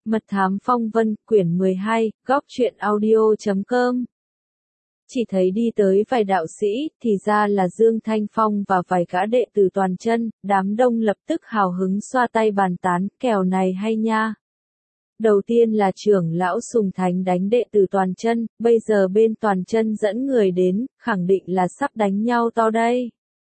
Mật thám phong vân, quyển 12, góc truyện audio.com. Chỉ thấy đi tới vài đạo sĩ, thì ra là Dương Thanh Phong và vài gã đệ tử toàn chân, đám đông lập tức hào hứng xoa tay bàn tán, kèo này hay nha. Đầu tiên là trưởng lão Sùng Thánh đánh đệ tử toàn chân, bây giờ bên toàn chân dẫn người đến, khẳng định là sắp đánh nhau to đây.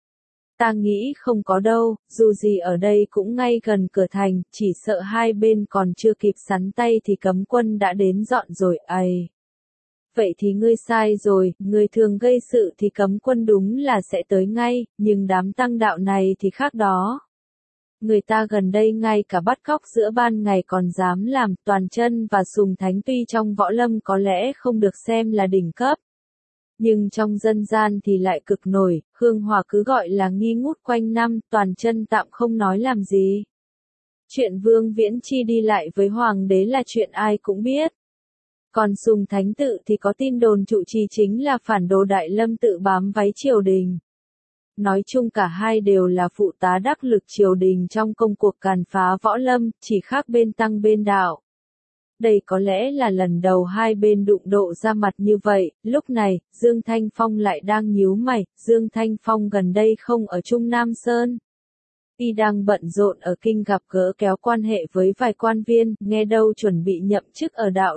Ta nghĩ không có đâu, dù gì ở đây cũng ngay gần cửa thành, chỉ sợ hai bên còn chưa kịp sắn tay thì cấm quân đã đến dọn rồi, ầy. Vậy thì ngươi sai rồi, người thường gây sự thì cấm quân đúng là sẽ tới ngay, nhưng đám tăng đạo này thì khác đó. Người ta gần đây ngay cả bắt cóc giữa ban ngày còn dám làm, toàn chân và Sùng Thánh tuy trong võ lâm có lẽ không được xem là đỉnh cấp. Nhưng trong dân gian thì lại cực nổi, hương hỏa cứ gọi là nghi ngút quanh năm, toàn chân tạm không nói làm gì. Chuyện Vương Viễn Chi đi lại với Hoàng đế là chuyện ai cũng biết. Còn Sùng Thánh tự thì có tin đồn trụ trì chính là phản đồ Đại Lâm tự bám váy triều đình. Nói chung cả hai đều là phụ tá đắc lực triều đình trong công cuộc càn phá võ lâm, chỉ khác bên tăng bên đạo. Đây có lẽ là lần đầu hai bên đụng độ ra mặt như vậy, lúc này, Dương Thanh Phong lại đang nhíu mày, Dương Thanh Phong gần đây không ở Trung Nam Sơn. Y đang bận rộn ở kinh gặp gỡ kéo quan hệ với vài quan viên, nghe đâu chuẩn bị nhậm chức ở đạo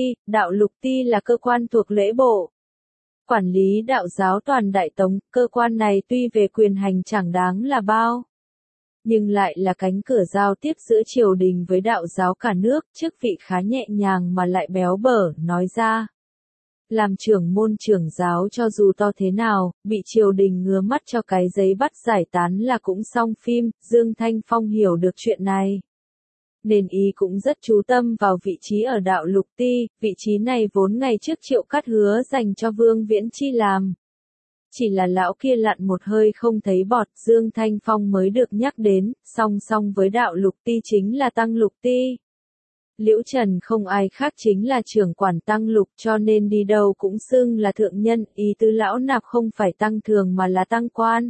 Lục Ti là cơ quan thuộc lễ bộ. Quản lý đạo giáo toàn Đại Tống, cơ quan này tuy về quyền hành chẳng đáng là bao. Nhưng lại là cánh cửa giao tiếp giữa triều đình với đạo giáo cả nước, chức vị khá nhẹ nhàng mà lại béo bở, nói ra. Làm trưởng môn trưởng giáo cho dù to thế nào, bị triều đình ngứa mắt cho cái giấy bắt giải tán là cũng xong phim, Dương Thanh Phong hiểu được chuyện này. Nên ý cũng rất chú tâm vào vị trí ở đạo Lục Ti, vị trí này vốn ngày trước Triệu Cát hứa dành cho Vương Viễn Chi làm. Chỉ là lão kia lặn một hơi không thấy bọt, Dương Thanh Phong mới được nhắc đến, song song với đạo Lục Ti chính là Tăng Lục Ti. Liễu Trần không ai khác chính là trưởng quản Tăng Lục cho nên đi đâu cũng xưng là thượng nhân, ý tứ lão nạp không phải tăng thường mà là tăng quan.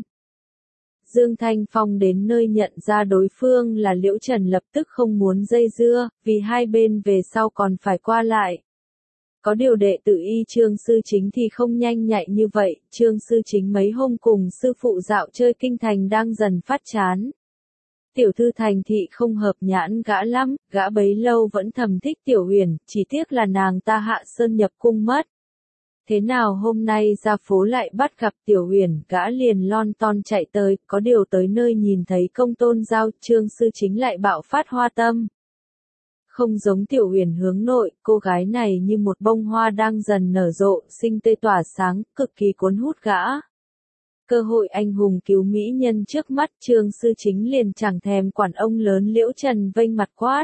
Dương Thanh Phong đến nơi nhận ra đối phương là Liễu Trần lập tức không muốn dây dưa, vì hai bên về sau còn phải qua lại. Có điều đệ tử y Trương Sư Chính thì không nhanh nhạy như vậy, Trương Sư Chính mấy hôm cùng sư phụ dạo chơi kinh thành đang dần phát chán. Tiểu thư thành thị không hợp nhãn gã lắm, gã bấy lâu vẫn thầm thích Tiểu Huyền, chỉ tiếc là nàng ta hạ sơn nhập cung mất. Thế nào hôm nay ra phố lại bắt gặp Tiểu Huyền, gã liền lon ton chạy tới, có điều tới nơi nhìn thấy Công Tôn Giao, Trương Sư Chính lại bạo phát hoa tâm. Không giống Tiểu Huyền hướng nội, cô gái này như một bông hoa đang dần nở rộ, xinh tươi tỏa sáng, cực kỳ cuốn hút gã. Cơ hội anh hùng cứu mỹ nhân trước mắt, Trương Sư Chính liền chẳng thèm quản ông lớn Liễu Trần vênh mặt quát.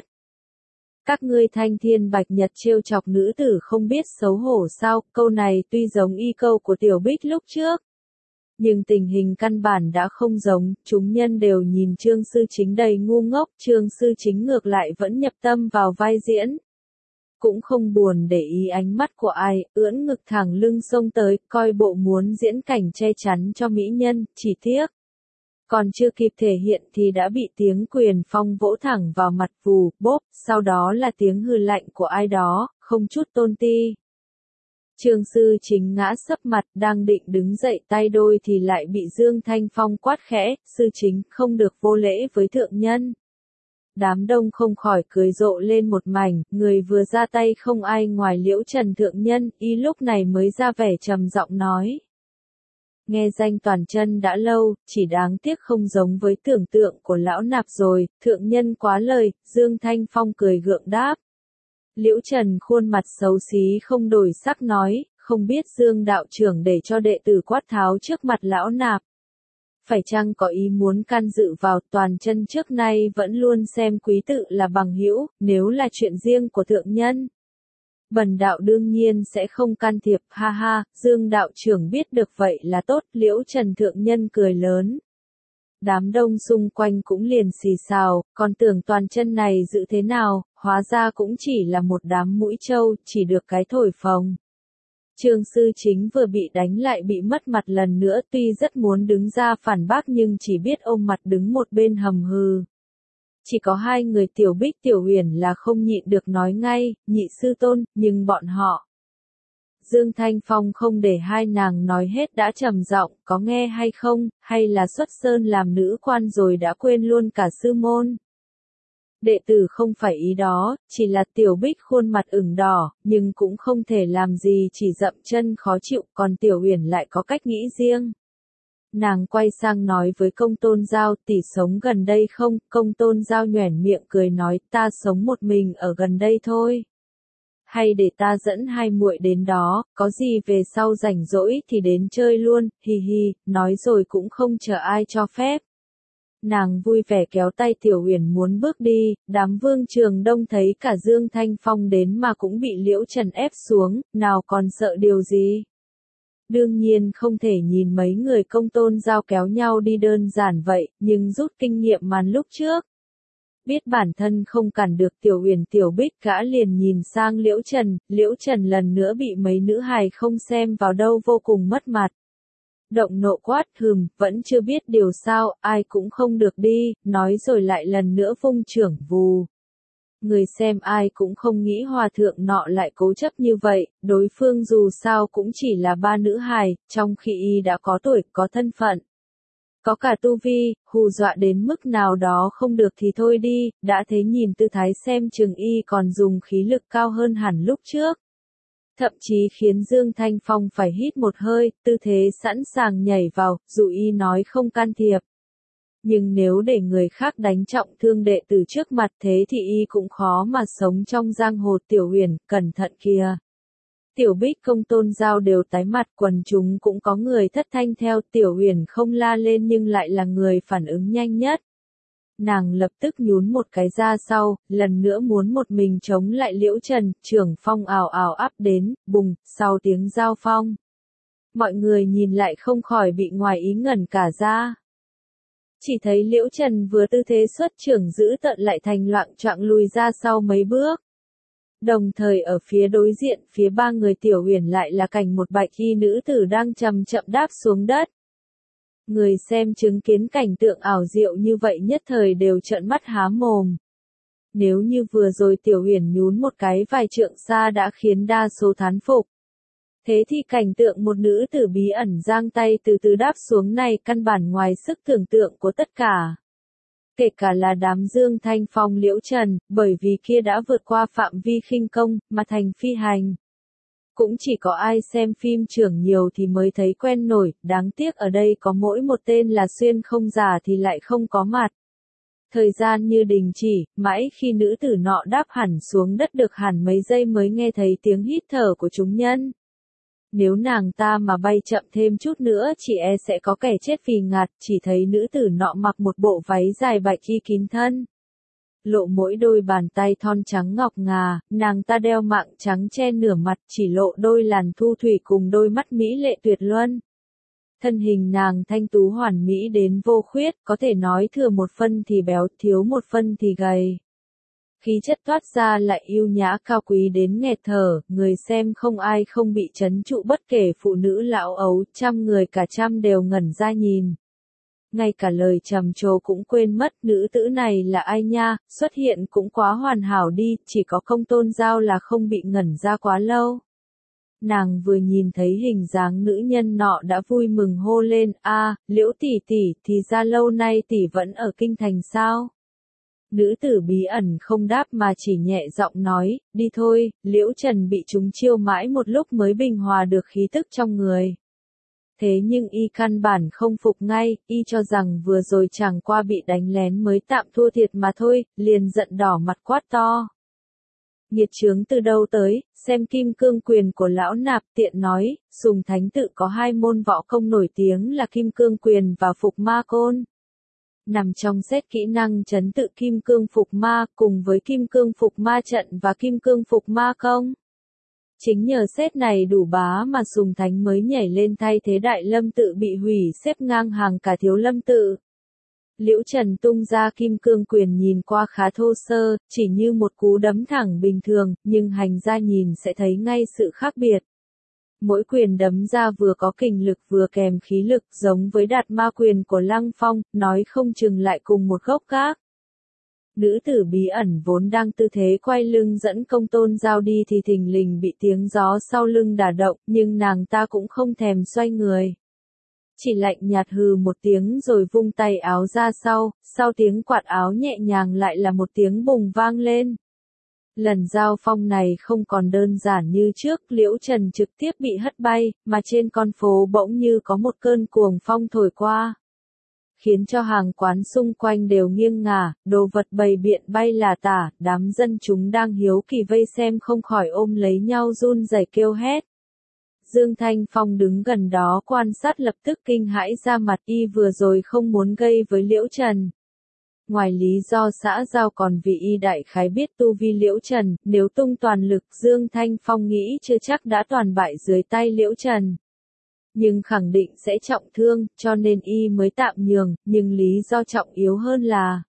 Các ngươi thanh thiên bạch nhật trêu chọc nữ tử không biết xấu hổ sao, câu này tuy giống y câu của Tiểu Bích lúc trước. Nhưng tình hình căn bản đã không giống, chúng nhân đều nhìn Trương Sư Chính đầy ngu ngốc, Trương Sư Chính ngược lại vẫn nhập tâm vào vai diễn. Cũng không buồn để ý ánh mắt của ai, ưỡn ngực thẳng lưng xông tới, coi bộ muốn diễn cảnh che chắn cho mỹ nhân, chỉ tiếc. Còn chưa kịp thể hiện thì đã bị tiếng quyền phong vỗ thẳng vào mặt vù, bốp, sau đó là tiếng hừ lạnh của ai đó, không chút tôn ti. Trương Sư Chính ngã sấp mặt, đang định đứng dậy tay đôi thì lại bị Dương Thanh Phong quát khẽ, Sư Chính không được vô lễ với thượng nhân. Đám đông không khỏi cười rộ lên một mảnh, người vừa ra tay không ai ngoài Liễu Trần thượng nhân, y lúc này mới ra vẻ trầm giọng nói. Nghe danh toàn chân đã lâu, chỉ đáng tiếc không giống với tưởng tượng của lão nạp rồi, thượng nhân quá lời, Dương Thanh Phong cười gượng đáp. Liễu Trần khuôn mặt xấu xí không đổi sắc nói, không biết Dương đạo trưởng để cho đệ tử quát tháo trước mặt lão nạp. Phải chăng có ý muốn can dự vào, toàn chân trước nay vẫn luôn xem quý tự là bằng hữu, nếu là chuyện riêng của thượng nhân. Bần đạo đương nhiên sẽ không can thiệp, ha ha, Dương đạo trưởng biết được vậy là tốt, Liễu Trần thượng nhân cười lớn. Đám đông xung quanh cũng liền xì xào, còn tưởng toàn chân này dự thế nào, hóa ra cũng chỉ là một đám mũi trâu, chỉ được cái thổi phồng. Trương Sư Chính vừa bị đánh lại bị mất mặt lần nữa, tuy rất muốn đứng ra phản bác nhưng chỉ biết ôm mặt đứng một bên hầm hừ. Chỉ có hai người Tiểu Bích Tiểu Uyển là không nhịn được nói ngay, nhị sư tôn, nhưng bọn họ. Dương Thanh Phong không để hai nàng nói hết đã trầm giọng, có nghe hay không, hay là xuất sơn làm nữ quan rồi đã quên luôn cả sư môn. Đệ tử không phải ý đó, chỉ là Tiểu Bích khuôn mặt ửng đỏ, nhưng cũng không thể làm gì chỉ dậm chân khó chịu, còn Tiểu Uyển lại có cách nghĩ riêng. Nàng quay sang nói với Công Tôn Giao, tỷ sống gần đây không? Công Tôn Giao nhoẻn miệng cười nói, ta sống một mình ở gần đây thôi. Hay để ta dẫn hai muội đến đó, có gì về sau rảnh rỗi thì đến chơi luôn, hi hi, nói rồi cũng không chờ ai cho phép. Nàng vui vẻ kéo tay Tiểu Uyển muốn bước đi, đám Vương Trường Đông thấy cả Dương Thanh Phong đến mà cũng bị Liễu Trần ép xuống, nào còn sợ điều gì. Đương nhiên không thể nhìn mấy người Công Tôn Giao kéo nhau đi đơn giản vậy, nhưng rút kinh nghiệm màn lúc trước. Biết bản thân không cản được Tiểu Uyển Tiểu Bích gã liền nhìn sang Liễu Trần lần nữa bị mấy nữ hài không xem vào đâu vô cùng mất mặt. Động nộ quát vẫn chưa biết điều sao, ai cũng không được đi, nói rồi lại lần nữa vung chưởng vù. Người xem ai cũng không nghĩ hòa thượng nọ lại cố chấp như vậy, đối phương dù sao cũng chỉ là ba nữ hài, trong khi y đã có tuổi, có thân phận. Có cả tu vi, hù dọa đến mức nào đó không được thì thôi đi, đã thế nhìn tư thái xem chừng y còn dùng khí lực cao hơn hẳn lúc trước. Thậm chí khiến Dương Thanh Phong phải hít một hơi, tư thế sẵn sàng nhảy vào, dù y nói không can thiệp. Nhưng nếu để người khác đánh trọng thương đệ tử trước mặt thế thì y cũng khó mà sống trong giang hồ. Tiểu Uyển, cẩn thận kìa. Tiểu Bích Công Tôn Giao đều tái mặt, quần chúng cũng có người thất thanh theo. Tiểu Uyển không la lên nhưng lại là người phản ứng nhanh nhất. Nàng lập tức nhún một cái ra sau, lần nữa muốn một mình chống lại Liễu Trần, trưởng phong ào ào áp đến, bùng, sau tiếng giao phong. Mọi người nhìn lại không khỏi bị ngoài ý ngẩn cả ra. Chỉ thấy Liễu Trần vừa tư thế xuất trưởng giữ tận lại thành loạng choạng lùi ra sau mấy bước. Đồng thời ở phía đối diện, phía ba người Tiểu Uyển lại là cảnh một bạch y nữ tử đang chậm chậm đáp xuống đất. Người xem chứng kiến cảnh tượng ảo diệu như vậy nhất thời đều trợn mắt há mồm. Nếu như vừa rồi Tiểu Uyển nhún một cái vài trượng xa đã khiến đa số thán phục. Thế thì cảnh tượng một nữ tử bí ẩn giang tay từ từ đáp xuống này căn bản ngoài sức tưởng tượng của tất cả. Kể cả là đám Dương Thanh Phong Liễu Trần, bởi vì kia đã vượt qua phạm vi khinh công, mà thành phi hành. Cũng chỉ có ai xem phim trưởng nhiều thì mới thấy quen nổi, đáng tiếc ở đây có mỗi một tên là Xuyên Không Giả thì lại không có mặt. Thời gian như đình chỉ, mãi khi nữ tử nọ đáp hẳn xuống đất được hẳn mấy giây mới nghe thấy tiếng hít thở của chúng nhân. Nếu nàng ta mà bay chậm thêm chút nữa chỉ e sẽ có kẻ chết vì ngạt, chỉ thấy nữ tử nọ mặc một bộ váy dài bạch y kín thân. Lộ mỗi đôi bàn tay thon trắng ngọc ngà, nàng ta đeo mạng trắng che nửa mặt chỉ lộ đôi làn thu thủy cùng đôi mắt mỹ lệ tuyệt luân. Thân hình nàng thanh tú hoàn mỹ đến vô khuyết, có thể nói thừa một phân thì béo, thiếu một phân thì gầy. Khí chất toát ra lại yêu nhã cao quý đến nghẹt thở, người xem không ai không bị trấn trụ bất kể phụ nữ lão ấu, trăm người cả trăm đều ngẩn ra nhìn. Ngay cả lời trầm trồ cũng quên mất, nữ tử này là ai nha, xuất hiện cũng quá hoàn hảo đi, chỉ có Công Tôn Giao là không bị ngẩn ra quá lâu. Nàng vừa nhìn thấy hình dáng nữ nhân nọ đã vui mừng hô lên, Liễu tỷ tỷ, thì ra lâu nay tỷ vẫn ở kinh thành sao? Nữ tử bí ẩn không đáp mà chỉ nhẹ giọng nói, đi thôi. Liễu Trần bị chúng chiêu mãi một lúc mới bình hòa được khí tức trong người. Thế nhưng y căn bản không phục ngay, y cho rằng vừa rồi chẳng qua bị đánh lén mới tạm thua thiệt mà thôi, liền giận đỏ mặt quát to. Nghiệt chướng từ đâu tới, xem Kim Cương Quyền của lão nạp, tiện nói, Sùng Thánh tự có hai môn võ công nổi tiếng là Kim Cương Quyền và Phục Ma Côn. Nằm trong set kỹ năng trấn tự Kim Cương Phục Ma, cùng với Kim Cương Phục Ma Trận và Kim Cương Phục Ma Công. Chính nhờ set này đủ bá mà Sùng Thánh mới nhảy lên thay thế Đại Lâm tự bị hủy xếp ngang hàng cả Thiếu Lâm tự. Liễu Trần tung ra Kim Cương Quyền nhìn qua khá thô sơ, chỉ như một cú đấm thẳng bình thường, nhưng hành ra nhìn sẽ thấy ngay sự khác biệt. Mỗi quyền đấm ra vừa có kình lực vừa kèm khí lực, giống với Đạt Ma Quyền của Lăng Phong, nói không chừng lại cùng một gốc gác. Nữ tử bí ẩn vốn đang tư thế quay lưng dẫn Công Tôn Giao đi thì thình lình bị tiếng gió sau lưng đả động, nhưng nàng ta cũng không thèm xoay người. Chỉ lạnh nhạt hừ một tiếng rồi vung tay áo ra sau tiếng quạt áo nhẹ nhàng lại là một tiếng bùng vang lên. Lần giao phong này không còn đơn giản như trước, Liễu Trần trực tiếp bị hất bay, mà trên con phố bỗng như có một cơn cuồng phong thổi qua, khiến cho hàng quán xung quanh đều nghiêng ngả, đồ vật bày biện bay là tả, đám dân chúng đang hiếu kỳ vây xem không khỏi ôm lấy nhau run rẩy kêu hét. Dương Thanh Phong đứng gần đó quan sát lập tức kinh hãi ra mặt, y vừa rồi không muốn gây với Liễu Trần. Ngoài lý do xã giao còn vì y đại khái biết tu vi Liễu Trần, nếu tung toàn lực Dương Thanh Phong nghĩ chưa chắc đã toàn bại dưới tay Liễu Trần. Nhưng khẳng định sẽ trọng thương, cho nên y mới tạm nhường, nhưng lý do trọng yếu hơn là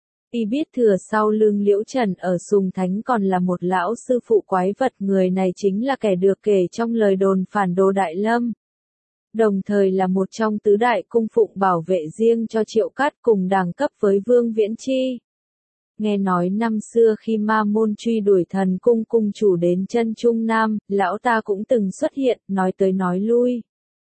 y biết thừa sau lưng Liễu Trần ở Sùng Thánh còn là một lão sư phụ quái vật, người này chính là kẻ được kể trong lời đồn phản đồ Đại Lâm. Đồng thời là một trong tứ đại cung phụng bảo vệ riêng cho Triệu Cát, cùng đẳng cấp với Vương Viễn Chi. Nghe nói năm xưa khi Ma Môn truy đuổi Thần Cung cung chủ đến chân Trung Nam, lão ta cũng từng xuất hiện, nói tới nói lui.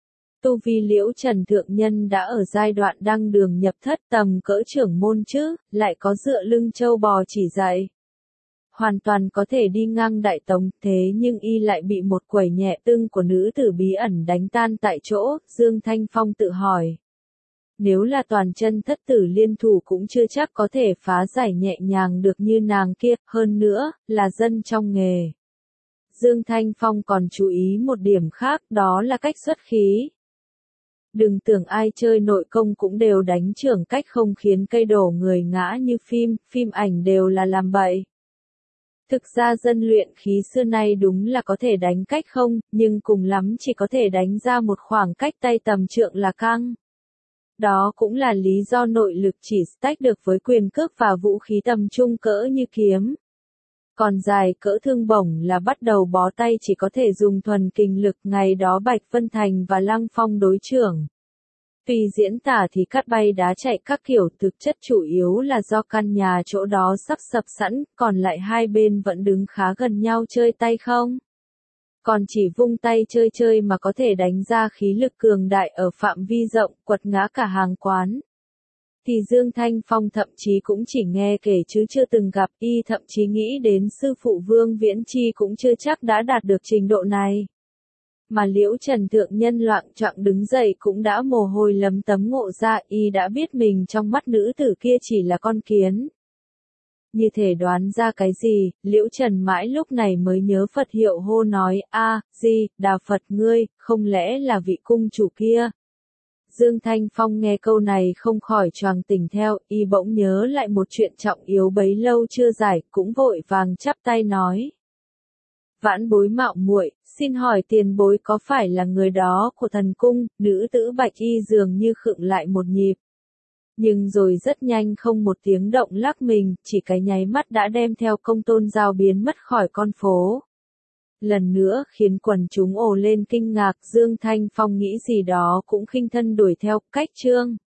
Tu vi Liễu Trần thượng nhân đã ở giai đoạn đăng đường nhập thất, tầm cỡ trưởng môn chứ, lại có dựa lưng châu bò chỉ dạy. Hoàn toàn có thể đi ngang Đại Tống, thế nhưng y lại bị một quẩy nhẹ tưng của nữ tử bí ẩn đánh tan tại chỗ. Dương Thanh Phong tự hỏi, nếu là toàn chân thất tử liên thủ cũng chưa chắc có thể phá giải nhẹ nhàng được như nàng kia, hơn nữa, là dân trong nghề. Dương Thanh Phong còn chú ý một điểm khác, đó là cách xuất khí. Đừng tưởng ai chơi nội công cũng đều đánh trưởng cách không khiến cây đổ người ngã như phim ảnh đều là làm bậy. Thực ra dân luyện khí xưa nay đúng là có thể đánh cách không, nhưng cùng lắm chỉ có thể đánh ra một khoảng cách tay tầm trượng là căng. Đó cũng là lý do nội lực chỉ stack được với quyền cước và vũ khí tầm trung cỡ như kiếm. Còn dài cỡ thương bổng là bắt đầu bó tay chỉ có thể dùng thuần kình lực. Ngày đó Bạch Vân Thành và Lăng Phong đối chưởng. Tuy diễn tả thì cắt bay đá chạy các kiểu, thực chất chủ yếu là do căn nhà chỗ đó sắp sập sẵn, còn lại hai bên vẫn đứng khá gần nhau chơi tay không. Còn chỉ vung tay chơi mà có thể đánh ra khí lực cường đại ở phạm vi rộng, quật ngã cả hàng quán. Thì Dương Thanh Phong thậm chí cũng chỉ nghe kể chứ chưa từng gặp, y thậm chí nghĩ đến sư phụ Vương Viễn Chi cũng chưa chắc đã đạt được trình độ này. Mà Liễu Trần thượng nhân loạng choạng đứng dậy cũng đã mồ hôi lấm tấm ngộ ra, y đã biết mình trong mắt nữ tử kia chỉ là con kiến. Như thể đoán ra cái gì, Liễu Trần mãi lúc này mới nhớ Phật hiệu hô nói, Đà Phật ngươi, không lẽ là vị cung chủ kia. Dương Thanh Phong nghe câu này không khỏi choàng tỉnh theo, y bỗng nhớ lại một chuyện trọng yếu bấy lâu chưa giải, cũng vội vàng chắp tay nói. Vãn bối mạo muội, xin hỏi tiền bối có phải là người đó của thần cung? Nữ tử bạch y dường như khựng lại một nhịp. Nhưng rồi rất nhanh không một tiếng động lắc mình, chỉ cái nháy mắt đã đem theo Công Tôn Giao biến mất khỏi con phố. Lần nữa khiến quần chúng ồ lên kinh ngạc, Dương Thanh Phong nghĩ gì đó cũng khinh thân đuổi theo, cách chương.